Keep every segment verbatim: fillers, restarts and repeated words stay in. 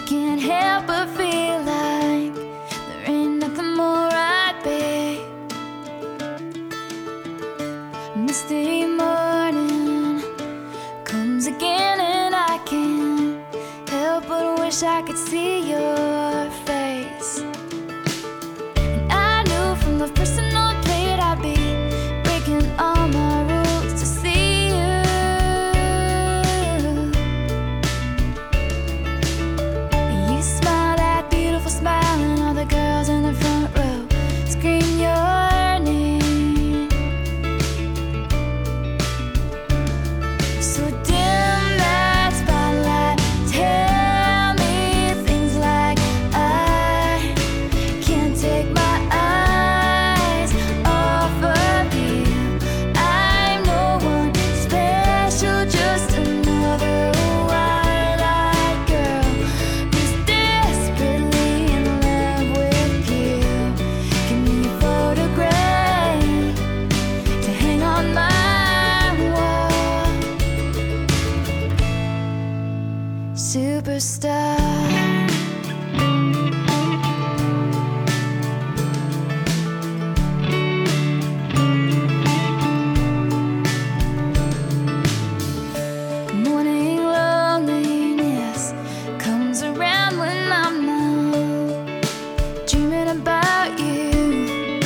can't help but feel like there ain't nothing more I'd be. Misty morning comes again, and I can't help but wish I could see your face. And I knew from the personal plate I'd be breaking all my rules to see you. You smile that beautiful smile, and all the girls in the front row scream your name. So dim that spotlight, tell me things like I can't take my eyes off of you. I'm no one special, just another wide-eyed girl who's desperately in love with you. Give me a photograph to hang on my wall. Superstar. Morning loneliness comes around when I'm not dreaming about you.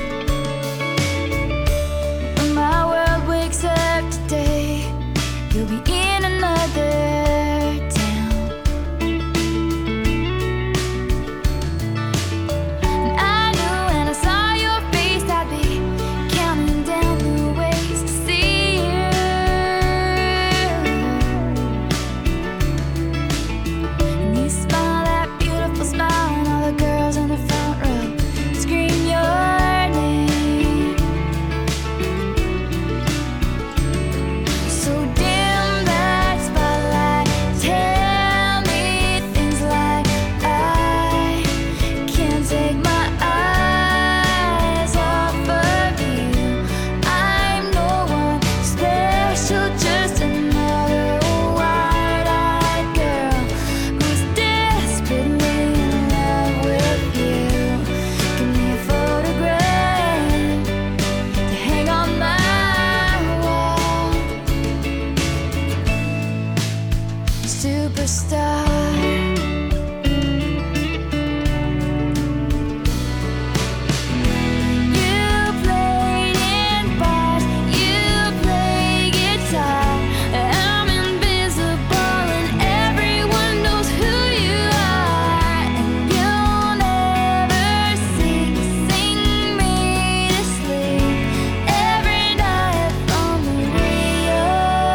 When my world wakes up today, you'll be in another town. And I knew when I saw your face I'd be counting down the ways to see you. And you smile that beautiful smile, and all the girls in the front row scream your name. So dim that spotlight, tell me things like I can't take my eyes off of you. I'm no one special, just another wide-eyed girl who's desperately in love with you. Give me a photograph to hang on my wall. Superstar. You played in bars, you play guitar. I'm invisible and everyone knows who you are. And you'll never see, sing me to sleep every night on the radio.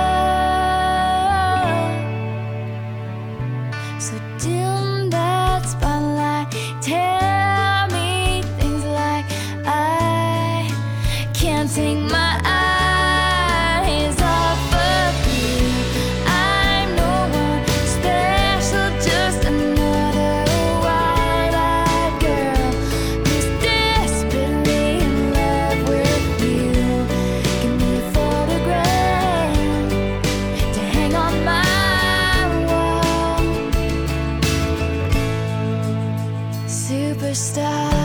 So dim that spotlight, tell me things like I can't take my eyes off of you. I'm no one special, just another wide-eyed girl who's desperately in love with you. Give me a photograph to hang on my wall. Superstar.